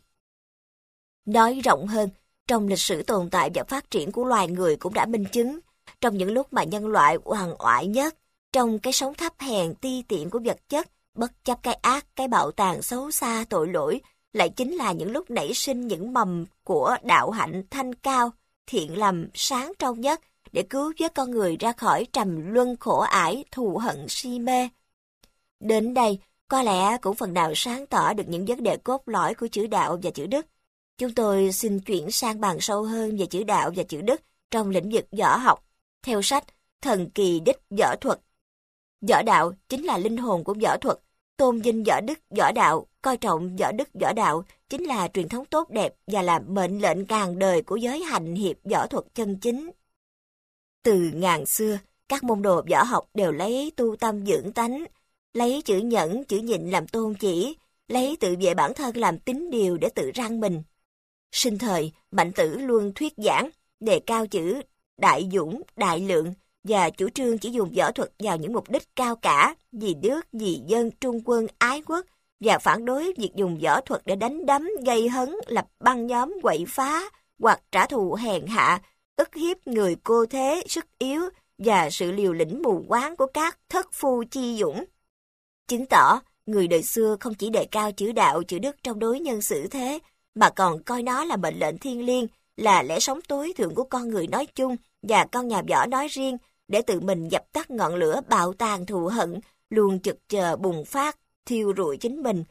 S1: Nói rộng hơn, trong lịch sử tồn tại và phát triển của loài người cũng đã minh chứng, trong những lúc mà nhân loại hoàn oại nhất, trong cái sống thấp hèn ti tiện của vật chất, bất chấp cái ác, cái bạo tàn xấu xa tội lỗi, lại chính là những lúc nảy sinh những mầm của đạo hạnh thanh cao, thiện lành sáng trong nhất để cứu vớt con người ra khỏi trầm luân khổ ải, thù hận si mê. Đến đây, có lẽ cũng phần nào sáng tỏ được những vấn đề cốt lõi của chữ đạo và chữ đức. Chúng tôi xin chuyển sang bàn sâu hơn về chữ đạo và chữ đức trong lĩnh vực võ học, theo sách Thần kỳ đích võ thuật. Võ đạo chính là linh hồn của võ thuật, tôn vinh võ đức võ đạo, coi trọng võ đức võ đạo chính là truyền thống tốt đẹp và là mệnh lệnh ngàn đời của giới hành hiệp võ thuật chân chính. Từ ngàn xưa, các môn đồ võ học đều lấy tu tâm dưỡng tánh, lấy chữ nhẫn, chữ nhịn làm tôn chỉ, lấy tự vệ bản thân làm tín điều để tự răng mình. Sinh thời, Mạnh Tử luôn thuyết giảng, đề cao chữ đại dũng, đại lượng và chủ trương chỉ dùng võ thuật vào những mục đích cao cả, vì nước, vì dân, trung quân, ái quốc, và phản đối việc dùng võ thuật để đánh đấm, gây hấn, lập băng nhóm, quậy phá, hoặc trả thù hèn hạ, ức hiếp người cô thế, sức yếu, và sự liều lĩnh mù quáng của các thất phu chi dũng. Chứng tỏ, người đời xưa không chỉ đề cao chữ đạo, chữ đức trong đối nhân xử thế, mà còn coi nó là mệnh lệnh thiêng liêng, là lẽ sống tối thượng của con người nói chung và con nhà võ nói riêng, để tự mình dập tắt ngọn lửa bạo tàn thù hận, luôn trực chờ bùng phát, thiêu rụi chính mình.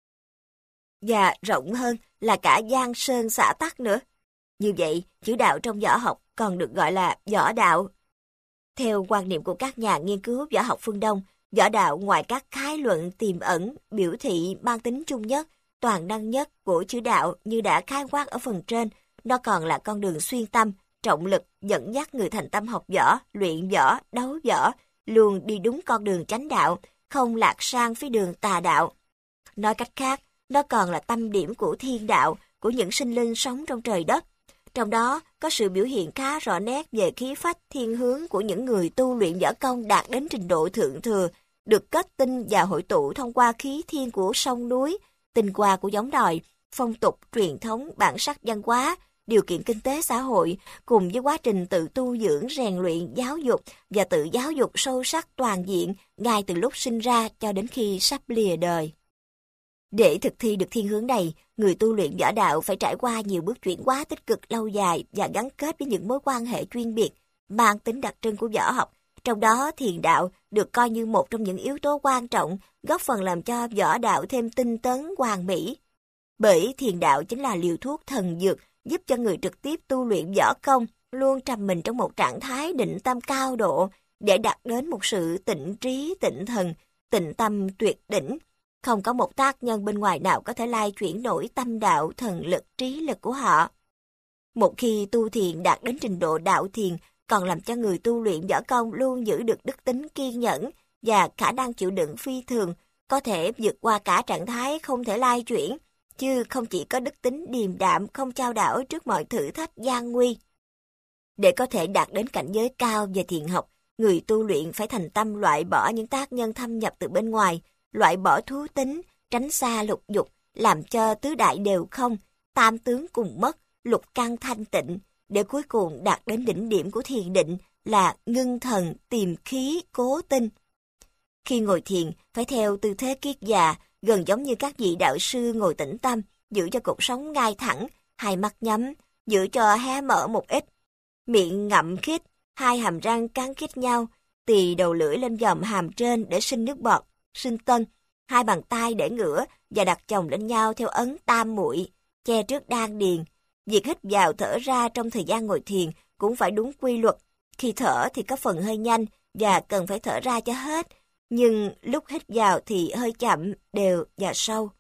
S1: Và rộng hơn là cả giang sơn xã tắc nữa. Như vậy, chữ đạo trong võ học còn được gọi là võ đạo. Theo quan niệm của các nhà nghiên cứu võ học phương Đông, võ đạo ngoài các khái luận tiềm ẩn, biểu thị mang tính chung nhất, toàn năng nhất của chữ đạo như đã khai quát ở phần trên, nó còn là con đường xuyên tâm, trọng lực dẫn dắt người thành tâm học võ, luyện võ, đấu võ, luôn đi đúng con đường chánh đạo, không lạc sang phía đường tà đạo. Nói cách khác, nó còn là tâm điểm của thiên đạo, của những sinh linh sống trong trời đất. Trong đó có sự biểu hiện khá rõ nét về khí phách thiên hướng của những người tu luyện võ công đạt đến trình độ thượng thừa, được kết tinh và hội tụ thông qua khí thiên của sông núi, tinh hoa của giống đòi, phong tục, truyền thống, bản sắc văn hóa, điều kiện kinh tế xã hội, cùng với quá trình tự tu dưỡng, rèn luyện, giáo dục và tự giáo dục sâu sắc toàn diện ngay từ lúc sinh ra cho đến khi sắp lìa đời. Để thực thi được thiên hướng này, người tu luyện võ đạo phải trải qua nhiều bước chuyển hóa tích cực lâu dài và gắn kết với những mối quan hệ chuyên biệt, mang tính đặc trưng của võ học. Trong đó, thiền đạo được coi như một trong những yếu tố quan trọng, góp phần làm cho võ đạo thêm tinh tấn, hoàn mỹ. Bởi thiền đạo chính là liều thuốc thần dược, giúp cho người trực tiếp tu luyện võ công luôn trầm mình trong một trạng thái định tâm cao độ để đạt đến một sự tịnh trí, tịnh thần, tịnh tâm tuyệt đỉnh. Không có một tác nhân bên ngoài nào có thể lai chuyển nổi tâm đạo, thần lực, trí lực của họ. Một khi tu thiền đạt đến trình độ đạo thiền, còn làm cho người tu luyện võ công luôn giữ được đức tính kiên nhẫn và khả năng chịu đựng phi thường, có thể vượt qua cả trạng thái không thể lai chuyển, chứ không chỉ có đức tính điềm đạm, không chao đảo trước mọi thử thách gian nguy. Để có thể đạt đến cảnh giới cao về thiền học, người tu luyện phải thành tâm loại bỏ những tác nhân thâm nhập từ bên ngoài, loại bỏ thú tính, tránh xa lục dục, làm cho tứ đại đều không, tam tướng cùng mất, lục căn thanh tịnh, để cuối cùng đạt đến đỉnh điểm của thiền định là ngưng thần, tìm khí, cố tinh. Khi ngồi thiền, phải theo tư thế kiết già, gần giống như các vị đạo sư ngồi tĩnh tâm, giữ cho cột sống ngay thẳng, hai mắt nhắm, giữ cho hé mở một ít, miệng ngậm khít, hai hàm răng cắn khít nhau, tì đầu lưỡi lên vòm hàm trên để sinh nước bọt, sinh tân, hai bàn tay để ngửa và đặt chồng lên nhau theo ấn tam muội, che trước đan điền. Việc hít vào thở ra trong thời gian ngồi thiền cũng phải đúng quy luật. Khi thở thì có phần hơi nhanh và cần phải thở ra cho hết, nhưng lúc hít vào thì hơi chậm, đều và sâu.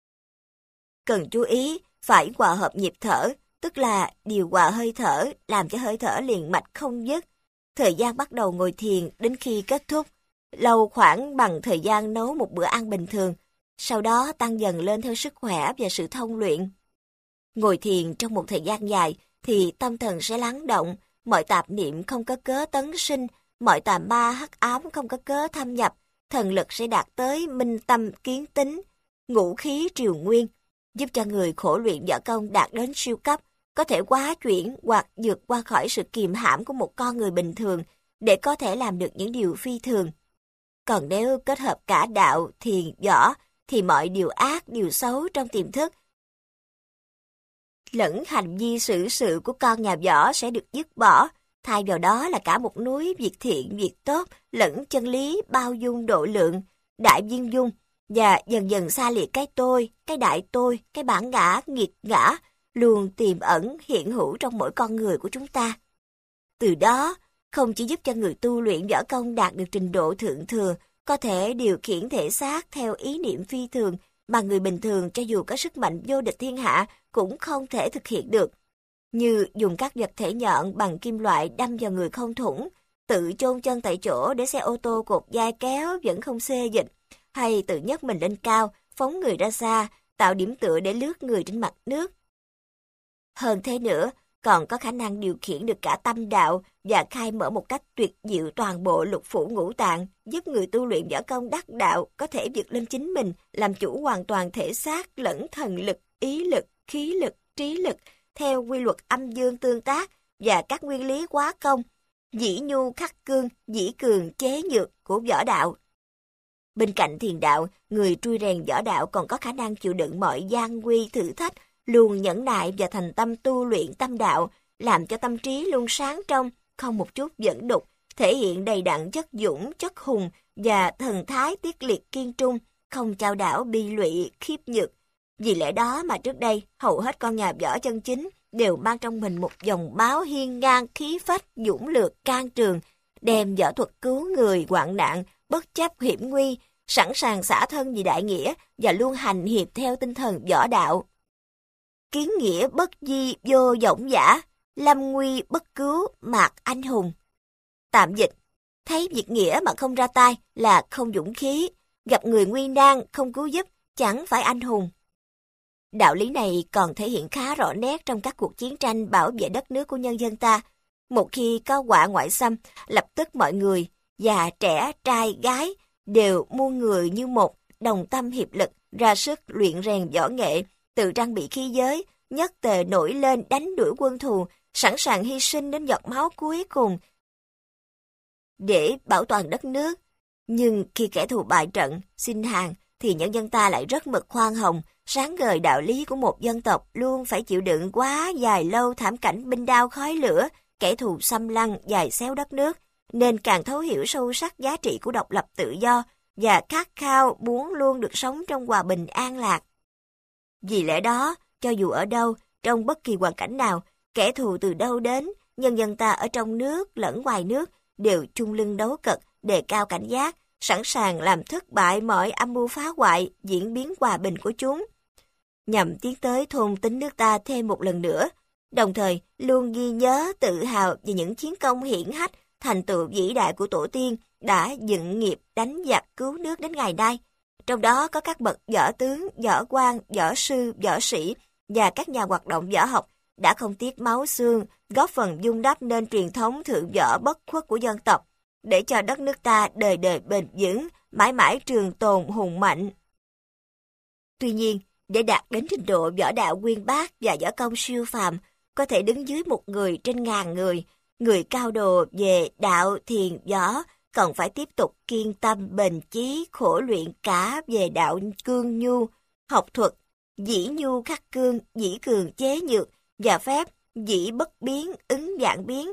S1: Cần chú ý phải hòa hợp nhịp thở, tức là điều hòa hơi thở, làm cho hơi thở liền mạch không dứt. Thời gian bắt đầu ngồi thiền đến khi kết thúc, lâu khoảng bằng thời gian nấu một bữa ăn bình thường. sau đó tăng dần lên theo sức khỏe và sự thông luyện. Ngồi thiền trong một thời gian dài thì tâm thần sẽ lắng động, mọi tạp niệm không có cớ tấn sinh, mọi tà ma hắc ám không có cớ thâm nhập, thần lực sẽ đạt tới minh tâm kiến tính, ngũ khí triều nguyên, giúp cho người khổ luyện võ công đạt đến siêu cấp, có thể hóa chuyển hoặc vượt qua khỏi sự kiềm hãm của một con người bình thường để có thể làm được những điều phi thường. Còn nếu kết hợp cả đạo, thiền, võ, thì mọi điều ác, điều xấu trong tiềm thức lẫn hành vi xử sự của con nhà võ sẽ được dứt bỏ, thay vào đó là cả một núi việc thiện, việc tốt, lẫn chân lý bao dung độ lượng, đại viên dung, và dần dần xa liệt cái tôi, cái đại tôi, cái bản ngã, nghiệt ngã, luôn tiềm ẩn hiện hữu trong mỗi con người của chúng ta. Từ đó, không chỉ giúp cho người tu luyện võ công đạt được trình độ thượng thừa, có thể điều khiển thể xác theo ý niệm phi thường, mà người bình thường cho dù có sức mạnh vô địch thiên hạ cũng không thể thực hiện được. Như dùng các vật thể nhọn bằng kim loại đâm vào người không thủng, tự chôn chân tại chỗ để xe ô tô cột dai kéo vẫn không xê dịch, hay tự nhấc mình lên cao, phóng người ra xa, tạo điểm tựa để lướt người trên mặt nước. Hơn thế nữa, còn có khả năng điều khiển được cả tâm đạo và khai mở một cách tuyệt diệu toàn bộ lục phủ ngũ tạng, giúp người tu luyện võ công đắc đạo có thể vượt lên chính mình, làm chủ hoàn toàn thể xác lẫn thần lực, ý lực, khí lực, trí lực, theo quy luật âm dương tương tác và các nguyên lý hóa công, dĩ nhu khắc cương, dĩ cường chế nhược của võ đạo. Bên cạnh thiền đạo, người trui rèn võ đạo còn có khả năng chịu đựng mọi gian nguy thử thách, luôn nhẫn nại và thành tâm tu luyện tâm đạo, làm cho tâm trí luôn sáng trong, không một chút dẫn đục, thể hiện đầy đặn chất dũng, chất hùng và thần thái tiết liệt kiên trung, không chao đảo bi lụy, khiếp nhược. Vì lẽ đó mà trước đây, hầu hết con nhà võ chân chính đều mang trong mình một dòng máu hiên ngang, khí phách, dũng lược, can trường, đem võ thuật cứu người, hoạn nạn, bất chấp hiểm nguy, sẵn sàng xả thân vì đại nghĩa và luôn hành hiệp theo tinh thần võ đạo. Kiến nghĩa bất di vô dõng dã, lâm nguy bất cứu mạc anh hùng. Tạm dịch, thấy việc nghĩa mà không ra tay là không dũng khí, gặp người nguy nan không cứu giúp chẳng phải anh hùng. Đạo lý này còn thể hiện khá rõ nét trong các cuộc chiến tranh bảo vệ đất nước của nhân dân ta. Một khi có họa ngoại xâm, lập tức mọi người, già trẻ, trai, gái, đều muôn người như một, đồng tâm hiệp lực, ra sức luyện rèn võ nghệ, tự trang bị khí giới, nhất tề nổi lên đánh đuổi quân thù, sẵn sàng hy sinh đến giọt máu cuối cùng để bảo toàn đất nước. Nhưng khi kẻ thù bại trận, xin hàng, thì nhân dân ta lại rất mực khoan hồng, sáng ngời đạo lý của một dân tộc luôn phải chịu đựng quá dài lâu thảm cảnh binh đao khói lửa, kẻ thù xâm lăng, dày xéo đất nước, nên càng thấu hiểu sâu sắc giá trị của độc lập tự do và khát khao muốn luôn được sống trong hòa bình an lạc. Vì lẽ đó, cho dù ở đâu, trong bất kỳ hoàn cảnh nào, kẻ thù từ đâu đến, nhân dân ta ở trong nước lẫn ngoài nước đều chung lưng đấu cật, đề cao cảnh giác, sẵn sàng làm thất bại mọi âm mưu phá hoại, diễn biến hòa bình của chúng, nhằm tiến tới thôn tính nước ta thêm một lần nữa, đồng thời luôn ghi nhớ tự hào về những chiến công hiển hách, thành tựu vĩ đại của tổ tiên đã dựng nghiệp đánh giặc cứu nước đến ngày nay. Trong đó có các bậc võ tướng, võ quan, võ sư, võ sĩ và các nhà hoạt động võ học đã không tiếc máu xương, góp phần vun đắp nên truyền thống thượng võ bất khuất của dân tộc, để cho đất nước ta đời đời bền vững, mãi mãi trường tồn hùng mạnh. Tuy nhiên, để đạt đến trình độ võ đạo uyên bác và võ công siêu phàm, có thể đứng dưới một người trên ngàn người, người cao đồ về đạo thiền võ, còn phải tiếp tục kiên tâm bền chí khổ luyện cả về đạo cương nhu, học thuật, dĩ nhu khắc cương, dĩ cường chế nhược, và phép dĩ bất biến, ứng vạn biến,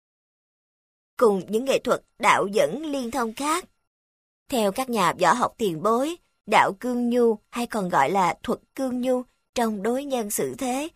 S1: cùng những nghệ thuật đạo dẫn liên thông khác. Theo các nhà võ học tiền bối, đạo cương nhu hay còn gọi là thuật cương nhu trong đối nhân xử thế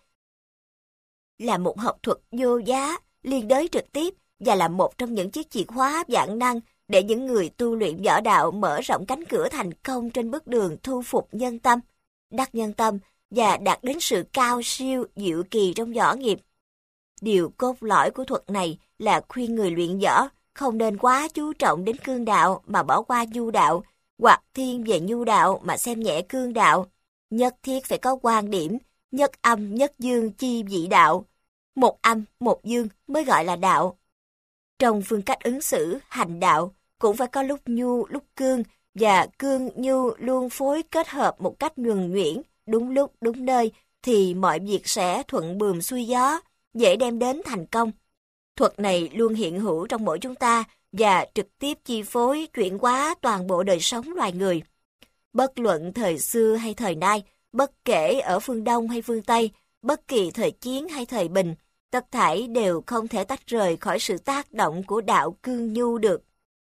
S1: là một học thuật vô giá, liên đới trực tiếp và là một trong những chiếc chìa khóa vạn năng để những người tu luyện võ đạo mở rộng cánh cửa thành công trên bước đường thu phục nhân tâm, đắc nhân tâm và đạt đến sự cao siêu diệu kỳ trong võ nghiệp. Điều cốt lõi của thuật này là khuyên người luyện võ không nên quá chú trọng đến cương đạo mà bỏ qua nhu đạo, hoặc thiên về nhu đạo mà xem nhẹ cương đạo. Nhất thiết phải có quan điểm, nhất âm nhất dương chi vị đạo. Một âm, một dương mới gọi là đạo. Trong phương cách ứng xử, hành đạo, cũng phải có lúc nhu, lúc cương, và cương nhu luôn phối kết hợp một cách nhuần nhuyễn, đúng lúc, đúng nơi, thì mọi việc sẽ thuận buồm xuôi gió, dễ đem đến thành công. Thuật này luôn hiện hữu trong mỗi chúng ta và trực tiếp chi phối chuyển hóa toàn bộ đời sống loài người. Bất luận thời xưa hay thời nay, bất kể ở phương Đông hay phương Tây, bất kỳ thời chiến hay thời bình, tất thảy đều không thể tách rời khỏi sự tác động của đạo cương nhu được.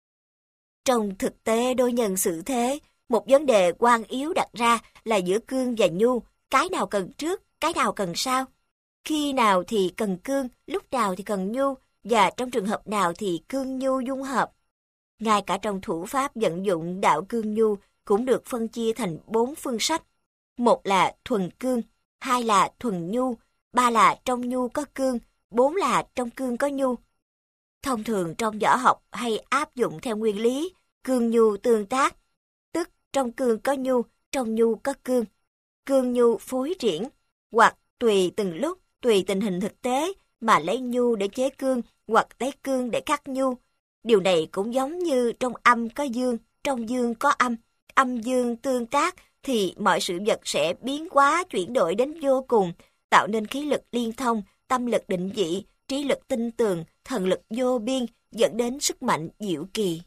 S1: Trong thực tế đối nhân xử thế, một vấn đề quan yếu đặt ra là giữa cương và nhu, cái nào cần trước, cái nào cần sau. Khi nào thì cần cương, lúc nào thì cần nhu, và trong trường hợp nào thì cương nhu dung hợp. Ngay cả trong thủ pháp vận dụng đạo cương nhu cũng được phân chia thành 4 phương sách. Một là thuần cương, 2 là thuần nhu, 3 là trong nhu có cương, 4 là trong cương có nhu. Thông thường trong võ học hay áp dụng theo nguyên lý cương nhu tương tác, tức trong cương có nhu, trong nhu có cương. Cương nhu phối triển, hoặc tùy từng lúc, tùy tình hình thực tế mà lấy nhu để chế cương, hoặc lấy cương để khắc nhu. Điều này cũng giống như trong âm có dương, trong dương có âm, âm dương tương tác thì mọi sự vật sẽ biến hóa chuyển đổi đến vô cùng, tạo nên khí lực liên thông, tâm lực định vị, trí lực tinh tường, thần lực vô biên, dẫn đến sức mạnh diệu kỳ.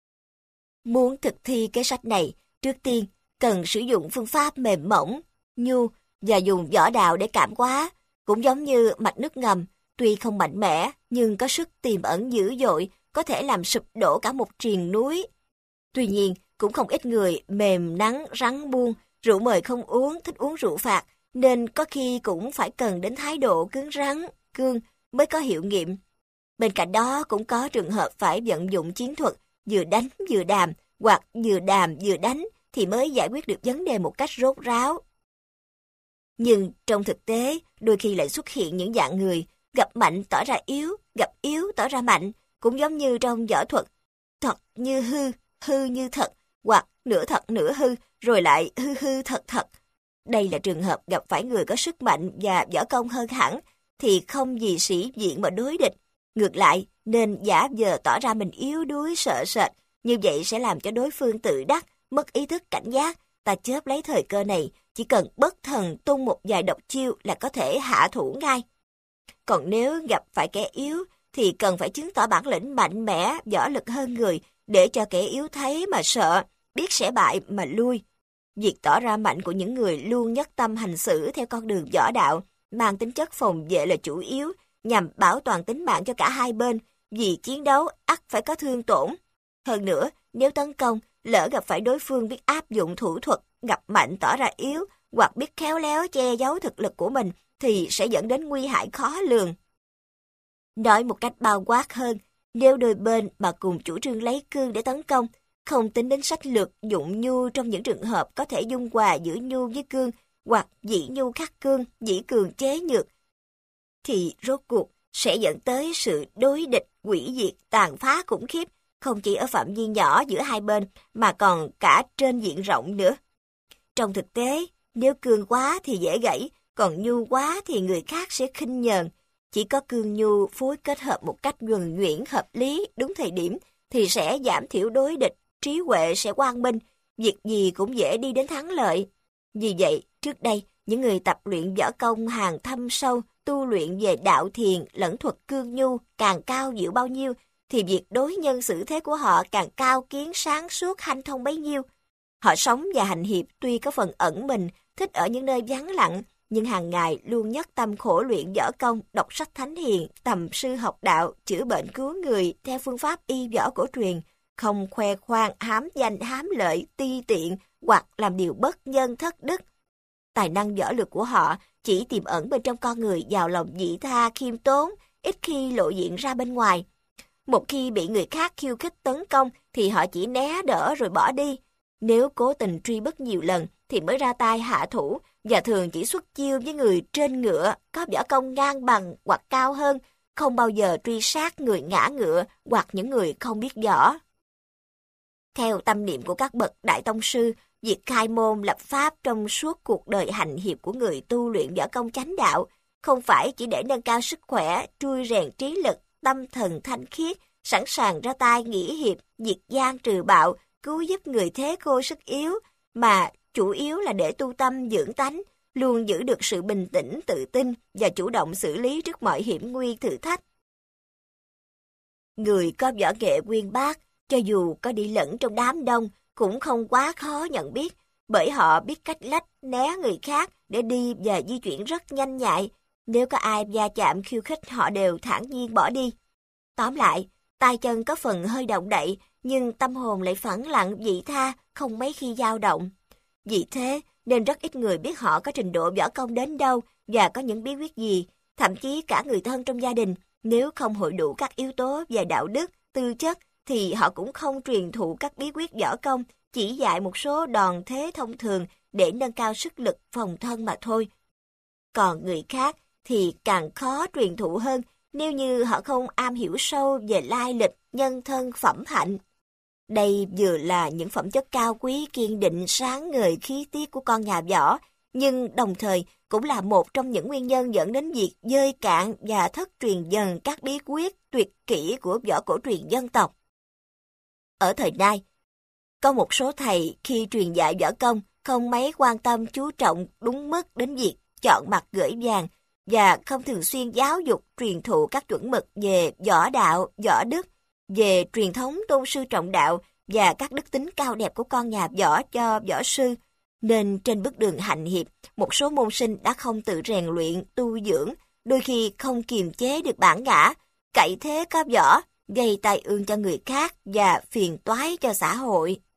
S1: Muốn thực thi cái sách này, trước tiên cần sử dụng phương pháp mềm mỏng, nhu và dùng võ đạo để cảm hóa, cũng giống như mạch nước ngầm, tuy không mạnh mẽ nhưng có sức tiềm ẩn dữ dội, có thể làm sụp đổ cả một triền núi. Tuy nhiên, cũng không ít người mềm nắng rắn buông, rượu mời không uống, thích uống rượu phạt, nên có khi cũng phải cần đến thái độ cứng rắn, cương mới có hiệu nghiệm. Bên cạnh đó cũng có trường hợp phải vận dụng chiến thuật, vừa đánh vừa đàm, hoặc vừa đàm vừa đánh thì mới giải quyết được vấn đề một cách rốt ráo. Nhưng trong thực tế, đôi khi lại xuất hiện những dạng người gặp mạnh tỏ ra yếu, gặp yếu tỏ ra mạnh, cũng giống như trong võ thuật, thật như hư, hư như thật, hoặc nửa thật nửa hư, rồi lại hư hư thật thật. Đây là trường hợp gặp phải người có sức mạnh và võ công hơn hẳn, thì không vì sĩ diện mà đối địch. Ngược lại, nên giả vờ tỏ ra mình yếu đuối sợ sệt, như vậy sẽ làm cho đối phương tự đắc, mất ý thức cảnh giác. Ta chớp lấy thời cơ này, chỉ cần bất thần tung một vài độc chiêu là có thể hạ thủ ngay. Còn nếu gặp phải kẻ yếu, thì cần phải chứng tỏ bản lĩnh mạnh mẽ, võ lực hơn người, để cho kẻ yếu thấy mà sợ, biết sẽ bại mà lui. Việc tỏ ra mạnh của những người luôn nhất tâm hành xử theo con đường võ đạo, mang tính chất phòng vệ là chủ yếu, nhằm bảo toàn tính mạng cho cả hai bên, vì chiến đấu ắt phải có thương tổn. Hơn nữa, nếu tấn công, lỡ gặp phải đối phương biết áp dụng thủ thuật, gặp mạnh tỏ ra yếu, hoặc biết khéo léo che giấu thực lực của mình, thì sẽ dẫn đến nguy hại khó lường. Nói một cách bao quát hơn, nếu đôi bên mà cùng chủ trương lấy cương để tấn công, không tính đến sách lược dụng nhu trong những trường hợp có thể dung hòa giữa nhu với cương, hoặc dĩ nhu khắc cương, dĩ cường chế nhược, thì rốt cuộc sẽ dẫn tới sự đối địch, hủy diệt, tàn phá khủng khiếp, không chỉ ở phạm vi nhỏ giữa hai bên, mà còn cả trên diện rộng nữa. Trong thực tế, nếu cương quá thì dễ gãy, còn nhu quá thì người khác sẽ khinh nhờn. Chỉ có cương nhu phối kết hợp một cách nhuần nhuyễn hợp lý, đúng thời điểm, thì sẽ giảm thiểu đối địch, trí huệ sẽ quang minh, việc gì cũng dễ đi đến thắng lợi. Vì vậy, trước đây, những người tập luyện võ công hàng thâm sâu, tu luyện về đạo thiền lẫn thuật cương nhu càng cao diệu bao nhiêu, thì việc đối nhân xử thế của họ càng cao kiến sáng suốt hanh thông bấy nhiêu. Họ sống và hành hiệp tuy có phần ẩn mình, thích ở những nơi vắng lặng, nhưng hàng ngày luôn nhất tâm khổ luyện võ công, đọc sách thánh hiền, tầm sư học đạo, chữa bệnh cứu người theo phương pháp y võ cổ truyền, không khoe khoang, hám danh, hám lợi, ti tiện hoặc làm điều bất nhân thất đức. Tài năng võ lực của họ chỉ tiềm ẩn bên trong con người giàu lòng vị tha, khiêm tốn, ít khi lộ diện ra bên ngoài. Một khi bị người khác khiêu khích tấn công thì họ chỉ né đỡ rồi bỏ đi. Nếu cố tình truy bức nhiều lần thì mới ra tay hạ thủ, và thường chỉ xuất chiêu với người trên ngựa, có võ công ngang bằng hoặc cao hơn, không bao giờ truy sát người ngã ngựa hoặc những người không biết võ. Theo tâm niệm của các bậc đại tông sư, việc khai môn lập pháp trong suốt cuộc đời hành hiệp của người tu luyện võ công chánh đạo không phải chỉ để nâng cao sức khỏe, trui rèn trí lực, tâm thần thanh khiết, sẵn sàng ra tay nghĩa hiệp, diệt gian trừ bạo, cứu giúp người thế cô sức yếu, mà chủ yếu là để tu tâm dưỡng tánh, luôn giữ được sự bình tĩnh, tự tin và chủ động xử lý trước mọi hiểm nguy thử thách. Người có võ nghệ uyên bác, cho dù có đi lẫn trong đám đông, cũng không quá khó nhận biết, bởi họ biết cách lách né người khác để đi và di chuyển rất nhanh nhạy. Nếu có ai va chạm khiêu khích, họ đều thản nhiên bỏ đi. Tóm lại, tay chân có phần hơi động đậy, nhưng tâm hồn lại phẳng lặng vị tha, không mấy khi dao động. Vì thế, nên rất ít người biết họ có trình độ võ công đến đâu và có những bí quyết gì. Thậm chí cả người thân trong gia đình, nếu không hội đủ các yếu tố về đạo đức, tư chất, thì họ cũng không truyền thụ các bí quyết võ công, chỉ dạy một số đòn thế thông thường để nâng cao sức lực phòng thân mà thôi. Còn người khác thì càng khó truyền thụ hơn nếu như họ không am hiểu sâu về lai lịch, nhân thân, phẩm hạnh. Đây vừa là những phẩm chất cao quý, kiên định, sáng ngời khí tiết của con nhà võ, nhưng đồng thời cũng là một trong những nguyên nhân dẫn đến việc dơi cạn và thất truyền dần các bí quyết tuyệt kỹ của võ cổ truyền dân tộc. Ở thời nay, có một số thầy khi truyền dạy võ công không mấy quan tâm chú trọng đúng mức đến việc chọn mặt gửi vàng và không thường xuyên giáo dục truyền thụ các chuẩn mực về võ đạo, võ đức, về truyền thống tôn sư trọng đạo và các đức tính cao đẹp của con nhà võ cho võ sư, nên trên bước đường hành hiệp, một số môn sinh đã không tự rèn luyện, tu dưỡng, đôi khi không kiềm chế được bản ngã, cậy thế có võ, gây tai ương cho người khác và phiền toái cho xã hội.